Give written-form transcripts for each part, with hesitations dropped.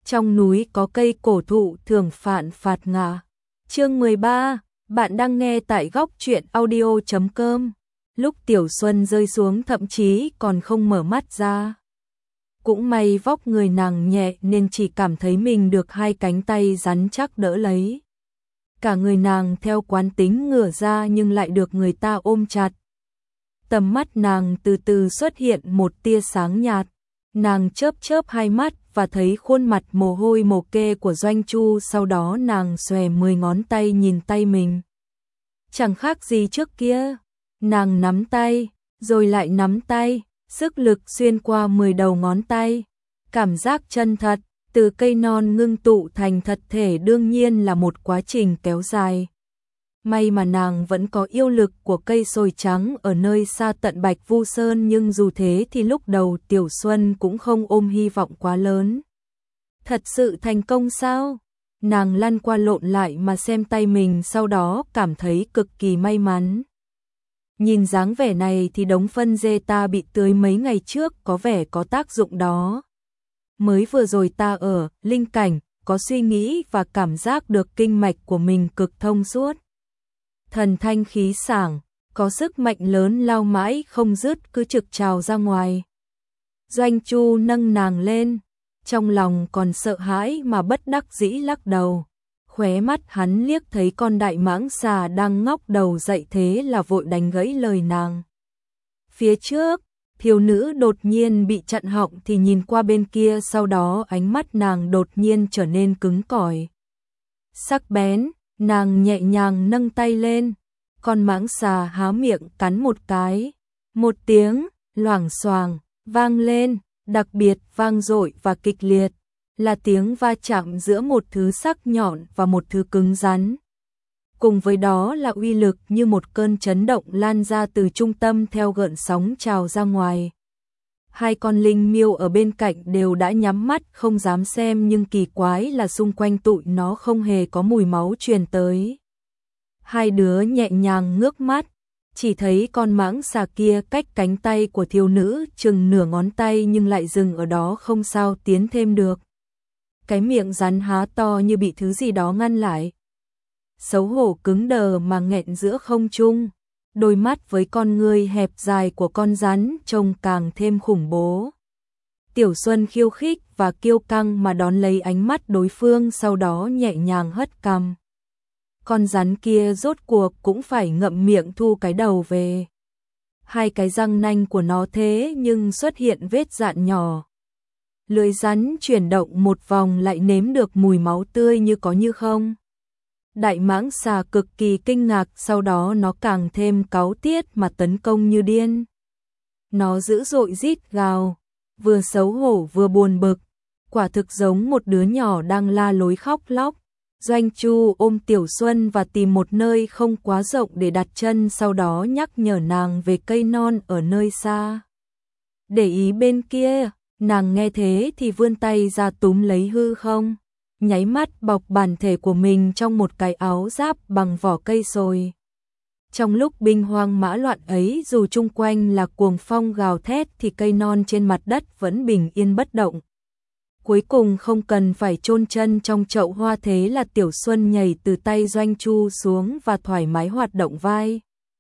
Trong núi có cây cổ thụ thường phạn phạt ngả. Chương 13, bạn đang nghe tại góc truyện audio.com. Lúc Tiểu Xuân rơi xuống thậm chí còn không mở mắt ra. Cũng may vóc người nàng nhẹ nên chỉ cảm thấy mình được hai cánh tay rắn chắc đỡ lấy. Cả người nàng theo quán tính ngửa ra nhưng lại được người ta ôm chặt. Tầm mắt nàng từ từ xuất hiện một tia sáng nhạt. Nàng chớp chớp hai mắt và thấy khuôn mặt mồ hôi mồ kê của Doanh Chu, sau đó nàng xòe 10 ngón tay nhìn tay mình. Chẳng khác gì trước kia, nàng nắm tay, rồi lại nắm tay, sức lực xuyên qua 10 đầu ngón tay. Cảm giác chân thật, từ cây non ngưng tụ thành thật thể đương nhiên là một quá trình kéo dài. May mà nàng vẫn có yêu lực của cây sồi trắng ở nơi xa tận Bạch Vu Sơn, nhưng dù thế thì lúc đầu Tiểu Xuân cũng không ôm hy vọng quá lớn. Thật sự thành công sao? Nàng lăn qua lộn lại mà xem tay mình, sau đó cảm thấy cực kỳ may mắn. Nhìn dáng vẻ này thì đống phân dê ta bị tưới mấy ngày trước có vẻ có tác dụng đó. Mới vừa rồi ta ở linh cảnh, có suy nghĩ và cảm giác được kinh mạch của mình cực thông suốt. Thần thanh khí sảng, có sức mạnh lớn lao mãi không dứt cứ trực trào ra ngoài. Doanh Chu nâng nàng lên, trong lòng còn sợ hãi mà bất đắc dĩ lắc đầu. Khóe mắt hắn liếc thấy con đại mãng xà đang ngóc đầu dậy, thế là vội đánh gãy lời nàng. Phía trước, thiếu nữ đột nhiên bị chặn họng thì nhìn qua bên kia, sau đó ánh mắt nàng đột nhiên trở nên cứng cỏi. Sắc bén, nàng nhẹ nhàng nâng tay lên, con mãng xà há miệng cắn một cái. Một tiếng loảng xoàng vang lên, đặc biệt vang dội và kịch liệt, là tiếng va chạm giữa một thứ sắc nhọn và một thứ cứng rắn. Cùng với đó là uy lực như một cơn chấn động lan ra từ trung tâm theo gợn sóng trào ra ngoài. Hai con linh miêu ở bên cạnh đều đã nhắm mắt không dám xem, nhưng kỳ quái là xung quanh tụi nó không hề có mùi máu truyền tới. Hai đứa nhẹ nhàng ngước mắt, chỉ thấy con mãng xà kia cách cánh tay của thiếu nữ chừng nửa ngón tay nhưng lại dừng ở đó, không sao tiến thêm được. Cái miệng rắn há to như bị thứ gì đó ngăn lại. Xấu hổ cứng đờ mà nghẹn giữa không trung, đôi mắt với con ngươi hẹp dài của con rắn trông càng thêm khủng bố. Tiểu Xuân khiêu khích và kiêu căng mà đón lấy ánh mắt đối phương, sau đó nhẹ nhàng hất cằm. Con rắn kia rốt cuộc cũng phải ngậm miệng thu cái đầu về. Hai cái răng nanh của nó thế nhưng xuất hiện vết dạn nhỏ. Lưỡi rắn chuyển động một vòng lại nếm được mùi máu tươi như có như không. Đại mãng xà cực kỳ kinh ngạc, sau đó nó càng thêm cáu tiết mà tấn công như điên. Nó dữ dội rít gào, vừa xấu hổ vừa buồn bực, quả thực giống một đứa nhỏ đang la lối khóc lóc. Doanh Chu ôm Tiểu Xuân và tìm một nơi không quá rộng để đặt chân, sau đó nhắc nhở nàng về cây non ở nơi xa. Để ý bên kia, nàng nghe thế thì vươn tay ra túm lấy hư không, nháy mắt bọc bản thể của mình trong một cái áo giáp bằng vỏ cây sồi. Trong lúc binh hoang mã loạn ấy, dù chung quanh là cuồng phong gào thét thì cây non trên mặt đất vẫn bình yên bất động. Cuối cùng không cần phải chôn chân trong chậu hoa, thế là Tiểu Xuân nhảy từ tay Doanh Chu xuống và thoải mái hoạt động vai.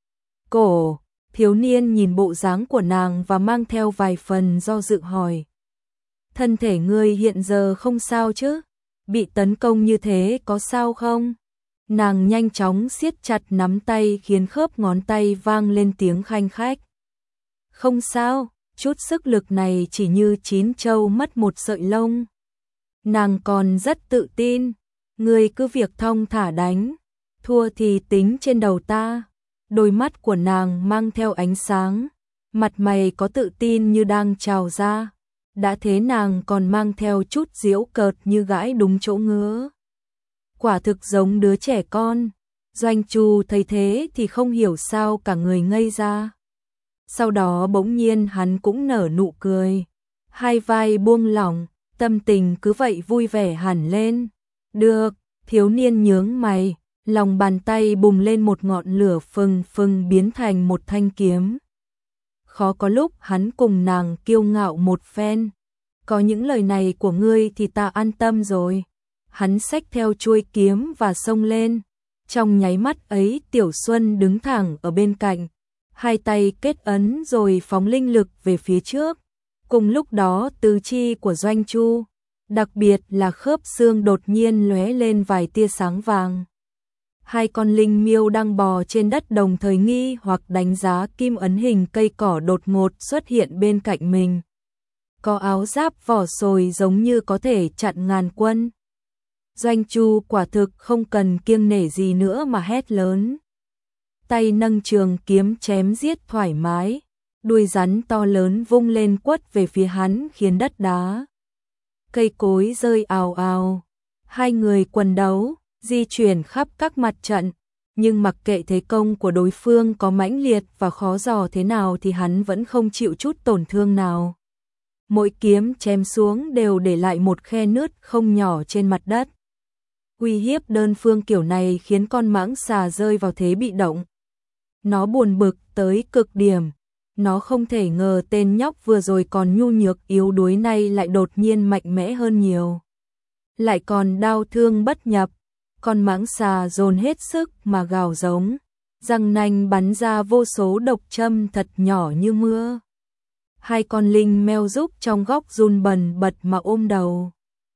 Cổ, thiếu niên nhìn bộ dáng của nàng và mang theo vài phần do dự hỏi. Thân thể ngươi hiện giờ không sao chứ? Bị tấn công như thế có sao không? Nàng nhanh chóng siết chặt nắm tay khiến khớp ngón tay vang lên tiếng khanh khách. Không sao, chút sức lực này chỉ như chín trâu mất một sợi lông. Nàng còn rất tự tin, ngươi cứ việc thong thả đánh, thua thì tính trên đầu ta. Đôi mắt của nàng mang theo ánh sáng, mặt mày có tự tin như đang trào ra. Đã thế nàng còn mang theo chút giễu cợt như gãi đúng chỗ ngứa. Quả thực giống đứa trẻ con. Doanh Chu thấy thế thì không hiểu sao cả người ngây ra. Sau đó bỗng nhiên hắn cũng nở nụ cười. Hai vai buông lỏng, tâm tình cứ vậy vui vẻ hẳn lên. Được, thiếu niên nhướng mày, lòng bàn tay bùng lên một ngọn lửa phừng phừng biến thành một thanh kiếm. Khó có lúc hắn cùng nàng kiêu ngạo một phen. Có những lời này của ngươi thì ta an tâm rồi. Hắn xách theo chuôi kiếm và xông lên. Trong nháy mắt ấy Tiểu Xuân đứng thẳng ở bên cạnh, hai tay kết ấn rồi phóng linh lực về phía trước. Cùng lúc đó tứ chi của Doanh Chu, đặc biệt là khớp xương đột nhiên lóe lên vài tia sáng vàng. Hai con linh miêu đang bò trên đất đồng thời nghi hoặc đánh giá kim ấn hình cây cỏ đột ngột xuất hiện bên cạnh mình. Có áo giáp vỏ sồi giống như có thể chặn ngàn quân. Doanh Chu quả thực không cần kiêng nể gì nữa mà hét lớn. Tay nâng trường kiếm chém giết thoải mái, đuôi rắn to lớn vung lên quất về phía hắn khiến đất đá, cây cối rơi ào ào. Hai người quần đấu, di chuyển khắp các mặt trận, nhưng mặc kệ thế công của đối phương có mãnh liệt và khó dò thế nào thì hắn vẫn không chịu chút tổn thương nào. Mỗi kiếm chém xuống đều để lại một khe nứt không nhỏ trên mặt đất. Uy hiếp đơn phương kiểu này khiến con mãng xà rơi vào thế bị động. Nó buồn bực tới cực điểm. Nó không thể ngờ tên nhóc vừa rồi còn nhu nhược yếu đuối này lại đột nhiên mạnh mẽ hơn nhiều. Lại còn đau thương bất nhập. Con mãng xà dồn hết sức mà gào giống. Răng nanh bắn ra vô số độc châm thật nhỏ như mưa. Hai con linh meo rúc trong góc run bần bật mà ôm đầu.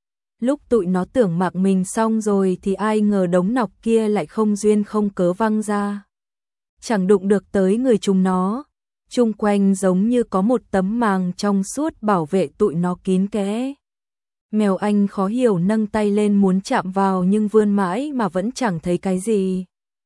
Lúc tụi nó tưởng mạng mình xong rồi thì ai ngờ đống nọc kia lại không duyên không cớ văng ra. Chẳng đụng được tới người chúng nó. Chung quanh giống như có một tấm màng trong suốt bảo vệ tụi nó kín kẽ. Mèo Anh khó hiểu nâng tay lên muốn chạm vào nhưng vươn mãi mà vẫn chẳng thấy cái gì.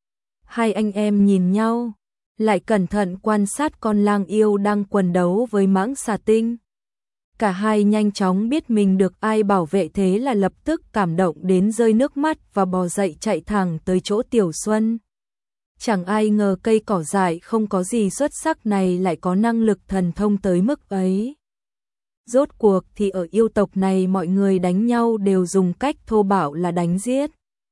Hai anh em nhìn nhau, lại cẩn thận quan sát con lang yêu đang quần đấu với mãng xà tinh. Cả hai nhanh chóng biết mình được ai bảo vệ thế là lập tức cảm động đến rơi nước mắt và bò dậy chạy thẳng tới chỗ Tiểu Xuân. Chẳng ai ngờ cây cỏ dại không có gì xuất sắc này lại có năng lực thần thông tới mức ấy. Rốt cuộc thì ở yêu tộc này mọi người đánh nhau đều dùng cách thô bạo là đánh giết.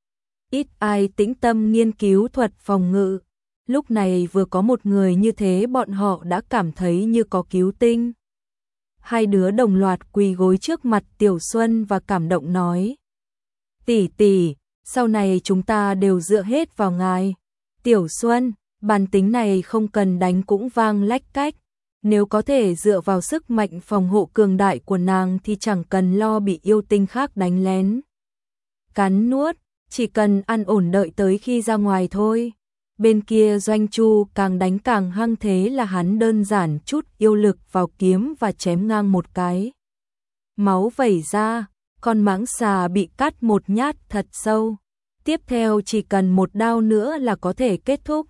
Ít ai tĩnh tâm nghiên cứu thuật phòng ngự. Lúc này vừa có một người như thế bọn họ đã cảm thấy như có cứu tinh. Hai đứa đồng loạt quỳ gối trước mặt Tiểu Xuân và cảm động nói. Tỷ tỷ, sau này chúng ta đều dựa hết vào ngài. Tiểu Xuân, bản tính này không cần đánh cũng vang lách cách. Nếu có thể dựa vào sức mạnh phòng hộ cường đại của nàng thì chẳng cần lo bị yêu tinh khác đánh lén. Cắn nuốt, chỉ cần ăn ổn đợi tới khi ra ngoài thôi. Bên kia Doanh Chu càng đánh càng hăng thế là hắn đơn giản chút yêu lực vào kiếm và chém ngang một cái. Máu vẩy ra, con mãng xà bị cắt một nhát thật sâu. Tiếp theo chỉ cần một đao nữa là có thể kết thúc.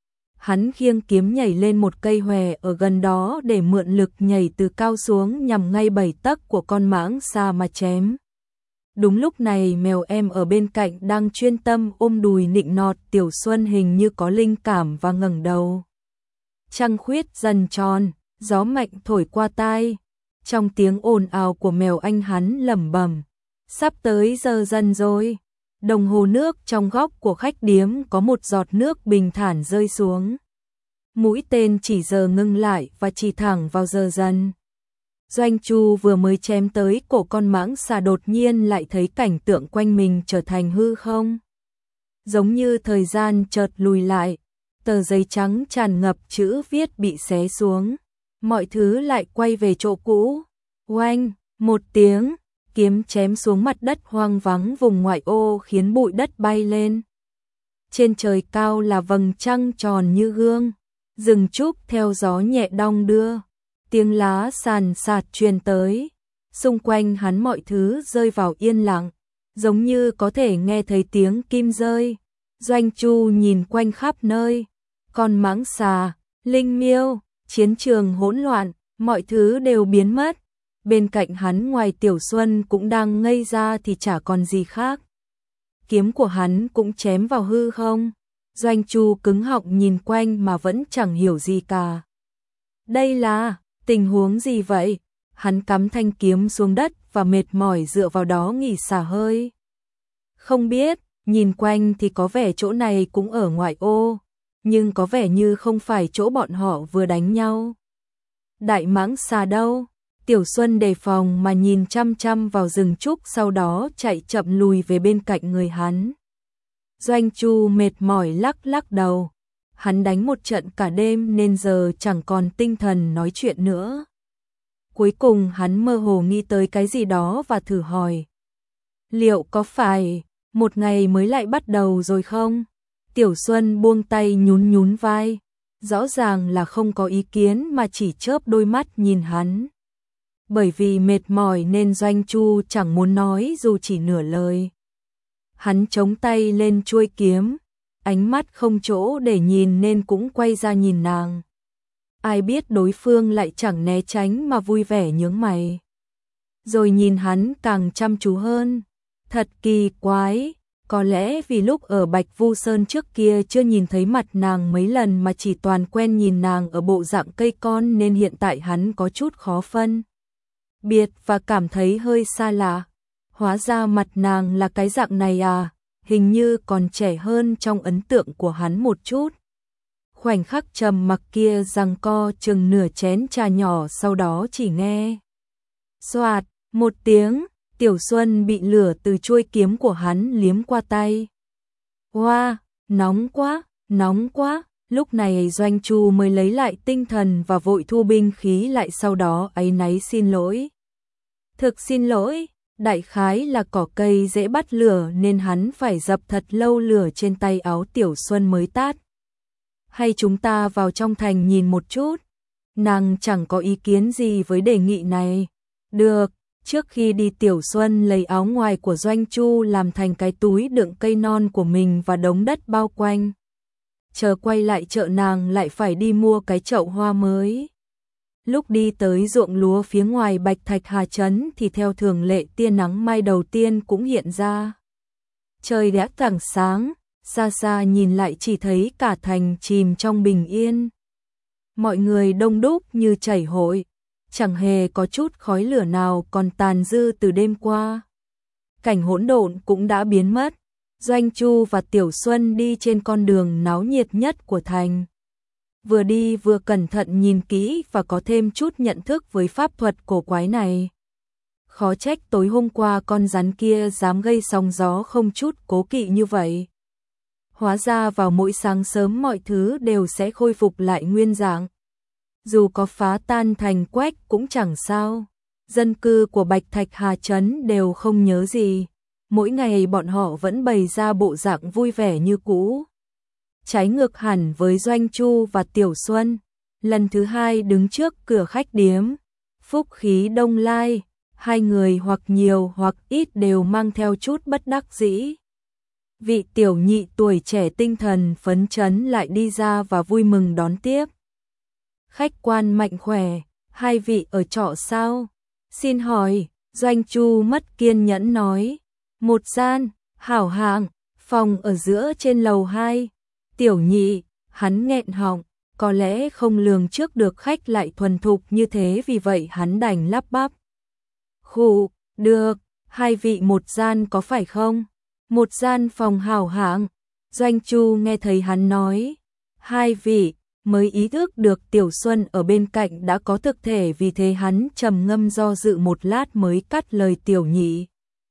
Hắn khiêng kiếm nhảy lên một cây hòe ở gần đó để mượn lực nhảy từ cao xuống nhằm ngay 7 tấc của con mãng xà mà chém. Đúng lúc này mèo em ở bên cạnh đang chuyên tâm ôm đùi nịnh nọt Tiểu Xuân hình như có linh cảm và ngẩng đầu. Trăng khuyết dần tròn, gió mạnh thổi qua tai. Trong tiếng ồn ào của mèo anh hắn lẩm bẩm, sắp tới giờ dần rồi. Đồng hồ nước trong góc của khách điếm có một giọt nước bình thản rơi xuống. Mũi tên chỉ giờ ngưng lại và chỉ thẳng vào giờ dần. Doanh Chu vừa mới chém tới cổ con mãng xà đột nhiên lại thấy cảnh tượng quanh mình trở thành hư không. Giống như thời gian chợt lùi lại, tờ giấy trắng tràn ngập chữ viết bị xé xuống. Mọi thứ lại quay về chỗ cũ. Oanh, một tiếng, kiếm chém xuống mặt đất hoang vắng vùng ngoại ô khiến bụi đất bay lên. Trên trời cao là vầng trăng tròn như gương, rừng trúc theo gió nhẹ đong đưa. Tiếng lá sàn sạt truyền tới, xung quanh hắn mọi thứ rơi vào yên lặng, giống như có thể nghe thấy tiếng kim rơi. Doanh Chu nhìn quanh khắp nơi, con mãng xà, linh miêu, chiến trường hỗn loạn, mọi thứ đều biến mất. Bên cạnh hắn ngoài Tiểu Xuân cũng đang ngây ra thì chả còn gì khác. Kiếm của hắn cũng chém vào hư không. Doanh Chu cứng họng nhìn quanh mà vẫn chẳng hiểu gì cả. Đây là tình huống gì vậy? Hắn cắm thanh kiếm xuống đất và mệt mỏi dựa vào đó nghỉ xả hơi. Không biết, nhìn quanh thì có vẻ chỗ này cũng ở ngoại ô, nhưng có vẻ như không phải chỗ bọn họ vừa đánh nhau. Đại mãng xà đâu? Tiểu Xuân đề phòng mà nhìn chăm chăm vào rừng trúc, sau đó chạy chậm lùi về bên cạnh người hắn. Doanh Chu mệt mỏi lắc lắc đầu. Hắn đánh một trận cả đêm nên giờ chẳng còn tinh thần nói chuyện nữa. Cuối cùng hắn mơ hồ nghĩ tới cái gì đó và thử hỏi. Liệu có phải một ngày mới lại bắt đầu rồi không? Tiểu Xuân buông tay nhún nhún vai. Rõ ràng là không có ý kiến mà chỉ chớp đôi mắt nhìn hắn. Bởi vì mệt mỏi nên Doanh Chu chẳng muốn nói dù chỉ nửa lời. Hắn chống tay lên chuôi kiếm, ánh mắt không chỗ để nhìn nên cũng quay ra nhìn nàng. Ai biết đối phương lại chẳng né tránh mà vui vẻ nhướng mày. Rồi nhìn hắn càng chăm chú hơn. Thật kỳ quái, có lẽ vì lúc ở Bạch Vu Sơn trước kia chưa nhìn thấy mặt nàng mấy lần mà chỉ toàn quen nhìn nàng ở bộ dạng cây con nên hiện tại hắn có chút khó phân biệt và cảm thấy hơi xa lạ. Hóa ra mặt nàng là cái dạng này à, hình như còn trẻ hơn trong ấn tượng của hắn một chút. Khoảnh khắc trầm mặc kia giằng co chừng nửa chén trà nhỏ, sau đó chỉ nghe xoạt một tiếng, Tiểu Xuân bị lửa từ chuôi kiếm của hắn liếm qua tay. Wow, nóng quá, nóng quá. Lúc này Doanh Chu mới lấy lại tinh thần và vội thu binh khí lại, sau đó áy náy xin lỗi. Thực xin lỗi, đại khái là cỏ cây dễ bắt lửa nên hắn phải dập thật lâu lửa trên tay áo Tiểu Xuân mới tắt. Hay chúng ta vào trong thành nhìn một chút? Nàng chẳng có ý kiến gì với đề nghị này. Được, trước khi đi Tiểu Xuân lấy áo ngoài của Doanh Chu làm thành cái túi đựng cây non của mình và đống đất bao quanh. Chờ quay lại chợ nàng lại phải đi mua cái chậu hoa mới. Lúc đi tới ruộng lúa phía ngoài Bạch Thạch Hà Trấn thì theo thường lệ tia nắng mai đầu tiên cũng hiện ra. Trời đã tảng sáng, xa xa nhìn lại chỉ thấy cả thành chìm trong bình yên. Mọi người đông đúc như chảy hội, chẳng hề có chút khói lửa nào còn tàn dư từ đêm qua. Cảnh hỗn độn cũng đã biến mất. Doanh Chu và Tiểu Xuân đi trên con đường náo nhiệt nhất của thành. Vừa đi vừa cẩn thận nhìn kỹ và có thêm chút nhận thức với pháp thuật cổ quái này. Khó trách tối hôm qua con rắn kia dám gây sóng gió không chút cố kỵ như vậy. Hóa ra vào mỗi sáng sớm mọi thứ đều sẽ khôi phục lại nguyên dạng. Dù có phá tan thành quách cũng chẳng sao. Dân cư của Bạch Thạch Hà Trấn đều không nhớ gì. Mỗi ngày bọn họ vẫn bày ra bộ dạng vui vẻ như cũ. Trái ngược hẳn với Doanh Chu và Tiểu Xuân. Lần thứ hai đứng trước cửa khách điếm. Phúc khí đông lai, hai người hoặc nhiều hoặc ít đều mang theo chút bất đắc dĩ. Vị tiểu nhị tuổi trẻ tinh thần phấn chấn lại đi ra và vui mừng đón tiếp. Khách quan mạnh khỏe, hai vị ở trọ sao? Xin hỏi, Doanh Chu mất kiên nhẫn nói. Một gian, hảo hạng, phòng ở giữa trên lầu 2. Tiểu nhị, hắn nghẹn họng, có lẽ không lường trước được khách lại thuần thục như thế, vì vậy hắn đành lắp bắp. Khụ, được, hai vị một gian có phải không? Một gian phòng hảo hạng. Doanh Chu nghe thấy hắn nói hai vị, mới ý thức được Tiểu Xuân ở bên cạnh đã có thực thể, vì thế hắn trầm ngâm do dự một lát mới cắt lời tiểu nhị.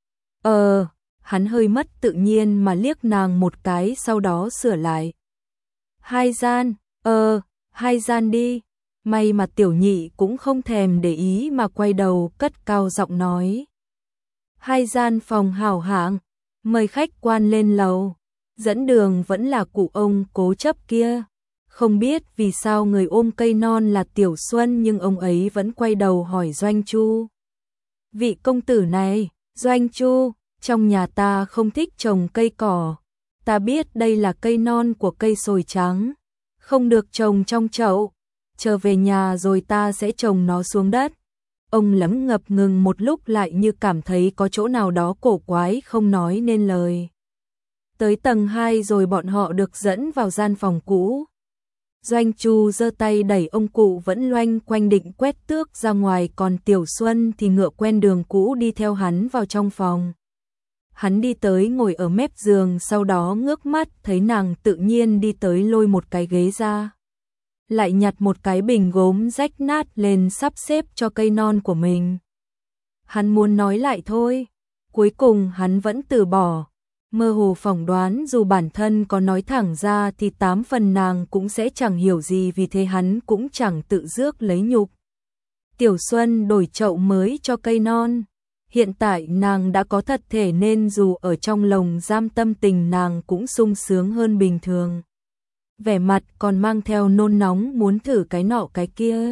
Hắn hơi mất tự nhiên mà liếc nàng một cái, sau đó sửa lại. Hai gian, hai gian đi. May mà tiểu nhị cũng không thèm để ý mà quay đầu cất cao giọng nói. Hai gian phòng hảo hạng, mời khách quan lên lầu. Dẫn đường vẫn là cụ ông cố chấp kia. Không biết vì sao người ôm cây non là Tiểu Xuân nhưng ông ấy vẫn quay đầu hỏi Doanh Chu. Vị công tử này, Doanh Chu, trong nhà ta không thích trồng cây cỏ. Ta biết đây là cây non của cây sồi trắng, không được trồng trong chậu. Trở về nhà rồi ta sẽ trồng nó xuống đất. Ông lấm ngập ngừng một lúc lại như cảm thấy có chỗ nào đó cổ quái không nói nên lời. Tới tầng 2 rồi bọn họ được dẫn vào gian phòng cũ. Doanh Chu giơ tay đẩy ông cụ vẫn loanh quanh định quét tước ra ngoài, còn Tiểu Xuân thì ngựa quen đường cũ đi theo hắn vào trong phòng. Hắn đi tới ngồi ở mép giường, sau đó ngước mắt thấy nàng tự nhiên đi tới lôi một cái ghế ra. lại nhặt một cái bình gốm rách nát lên sắp xếp cho cây non của mình. Hắn muốn nói lại thôi, cuối cùng hắn vẫn từ bỏ. Mơ hồ phỏng đoán dù bản thân có nói thẳng ra thì 8 phần nàng cũng sẽ chẳng hiểu gì, vì thế hắn cũng chẳng tự rước lấy nhục. Tiểu Xuân đổi chậu mới cho cây non. Hiện tại nàng đã có thật thể nên dù ở trong lồng giam tâm tình nàng cũng sung sướng hơn bình thường. Vẻ mặt còn mang theo nôn nóng muốn thử cái nọ cái kia.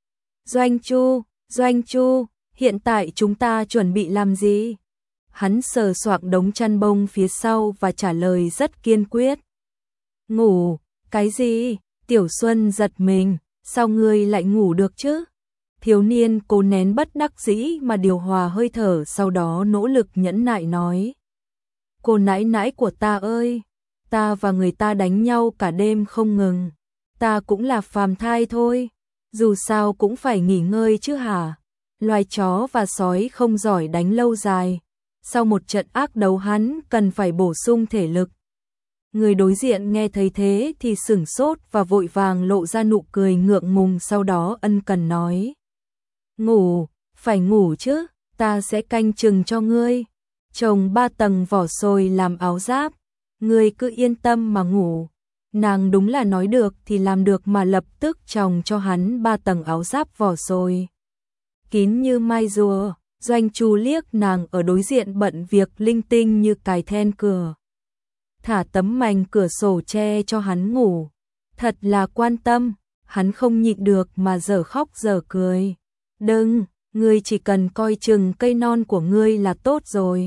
Doanh Chu, hiện tại chúng ta chuẩn bị làm gì? Hắn sờ soạng đống chăn bông phía sau và trả lời rất kiên quyết. Ngủ, cái gì? Tiểu Xuân giật mình, sao ngươi lại ngủ được chứ? Thiếu niên cố nén bất đắc dĩ mà điều hòa hơi thở, sau đó nỗ lực nhẫn nại nói. Cô nãi nãi của ta ơi, ta và người ta đánh nhau cả đêm không ngừng. Ta cũng là phàm thai thôi, dù sao cũng phải nghỉ ngơi chứ hả? Loài chó và sói không giỏi đánh lâu dài. Sau một trận ác đấu hắn cần phải bổ sung thể lực. Người đối diện nghe thấy thế thì sửng sốt và vội vàng lộ ra nụ cười ngượng ngùng, sau đó ân cần nói. Ngủ, phải ngủ chứ, ta sẽ canh chừng cho ngươi. Trồng 3 tầng vỏ sồi làm áo giáp, ngươi cứ yên tâm mà ngủ. Nàng đúng là nói được thì làm được mà lập tức trồng cho hắn 3 tầng áo giáp vỏ sồi. Kín như mai rùa. Doanh Chu liếc nàng ở đối diện bận việc linh tinh như cài then cửa. Thả tấm mành cửa sổ che cho hắn ngủ. Thật là quan tâm, hắn không nhịn được mà dở khóc dở cười. Đừng, ngươi chỉ cần coi chừng cây non của ngươi là tốt rồi.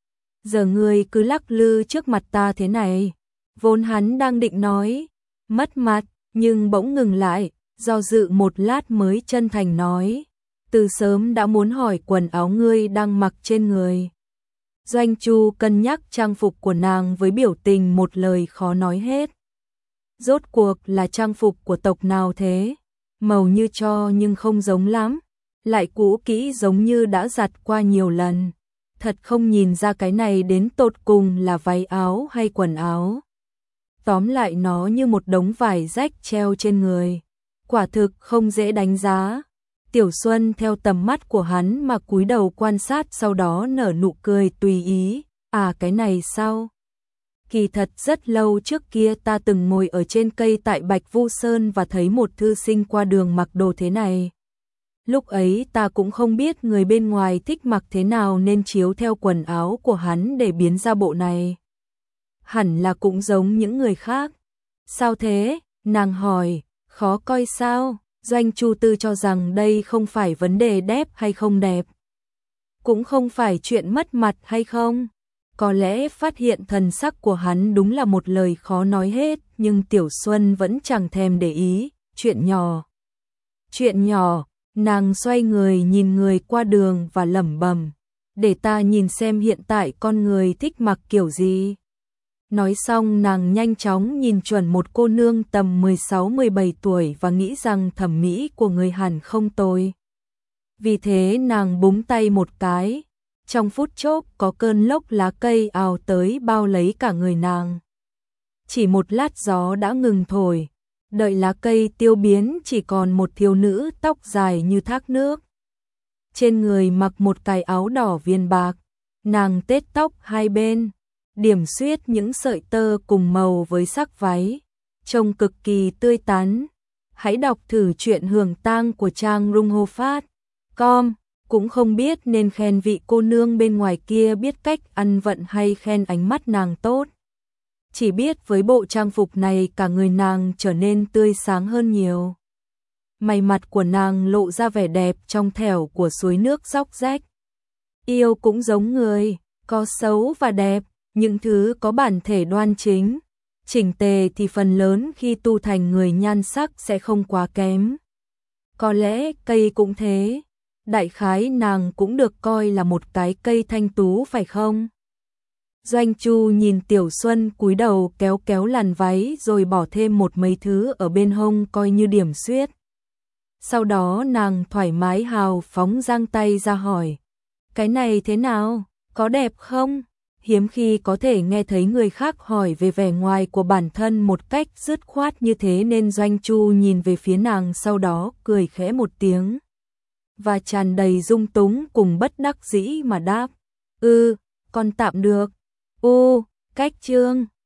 Giờ ngươi cứ lắc lư trước mặt ta thế này. Vốn hắn đang định nói, mất mặt, nhưng bỗng ngừng lại, do dự một lát mới chân thành nói. Từ sớm đã muốn hỏi quần áo ngươi đang mặc trên người. Doanh Chu cân nhắc trang phục của nàng với biểu tình một lời khó nói hết. Rốt cuộc là trang phục của tộc nào thế? Màu như tro nhưng không giống lắm, lại cũ kỹ giống như đã giặt qua nhiều lần. Thật không nhìn ra cái này đến tột cùng là váy áo hay quần áo. Tóm lại nó như một đống vải rách treo trên người. Quả thực không dễ đánh giá. Tiểu Xuân theo tầm mắt của hắn mà cúi đầu quan sát, sau đó nở nụ cười tùy ý. À, cái này sao? Kỳ thật rất lâu trước kia ta từng ngồi ở trên cây tại Bạch Vu Sơn và thấy một thư sinh qua đường mặc đồ thế này. Lúc ấy ta cũng không biết người bên ngoài thích mặc thế nào nên chiếu theo quần áo của hắn để biến ra bộ này. Hẳn là cũng giống những người khác. Sao thế? Nàng hỏi, khó coi sao? Doanh Chu Tư cho rằng đây không phải vấn đề đẹp hay không đẹp, cũng không phải chuyện mất mặt hay không. Có lẽ phát hiện thần sắc của hắn đúng là một lời khó nói hết, nhưng Tiểu Xuân vẫn chẳng thèm để ý. Chuyện nhỏ, nàng xoay người nhìn người qua đường và lẩm bẩm, để ta nhìn xem hiện tại con người thích mặc kiểu gì. Nói xong nàng nhanh chóng nhìn chuẩn một cô nương tầm 16-17 tuổi và nghĩ rằng thẩm mỹ của người hẳn không tồi. Vì thế nàng búng tay một cái, trong phút chốc có cơn lốc lá cây ào tới bao lấy cả người nàng. Chỉ một lát gió đã ngừng thổi, đợi lá cây tiêu biến chỉ còn một thiếu nữ tóc dài như thác nước. Trên người mặc một cái áo đỏ viền bạc, nàng tết tóc hai bên, điểm xuyết những sợi tơ cùng màu với sắc váy, trông cực kỳ tươi tắn. Hãy đọc thử truyện Hưởng Tang của Trang Rung Ho Phát. Cũng không biết nên khen vị cô nương bên ngoài kia biết cách ăn vận hay khen ánh mắt nàng tốt. Chỉ biết với bộ trang phục này cả người nàng trở nên tươi sáng hơn nhiều. Mày mặt của nàng lộ ra vẻ đẹp trong trẻo của suối nước róc rách. Yêu cũng giống người, có xấu và đẹp, những thứ có bản thể đoan chính, chỉnh tề thì phần lớn khi tu thành người nhan sắc sẽ không quá kém. Có lẽ cây cũng thế, đại khái nàng cũng được coi là một cái cây thanh tú phải không? Doanh Chu nhìn Tiểu Xuân cúi đầu kéo kéo làn váy rồi bỏ thêm một mấy thứ ở bên hông coi như điểm xuyết. Sau đó nàng thoải mái hào phóng giang tay ra hỏi, cái này thế nào, có đẹp không? hiếm khi có thể nghe thấy người khác hỏi về vẻ ngoài của bản thân một cách dứt khoát như thế nên Doanh Chu nhìn về phía nàng sau đó cười khẽ một tiếng. Và tràn đầy dung túng cùng bất đắc dĩ mà đáp. Con tạm được. Cách chương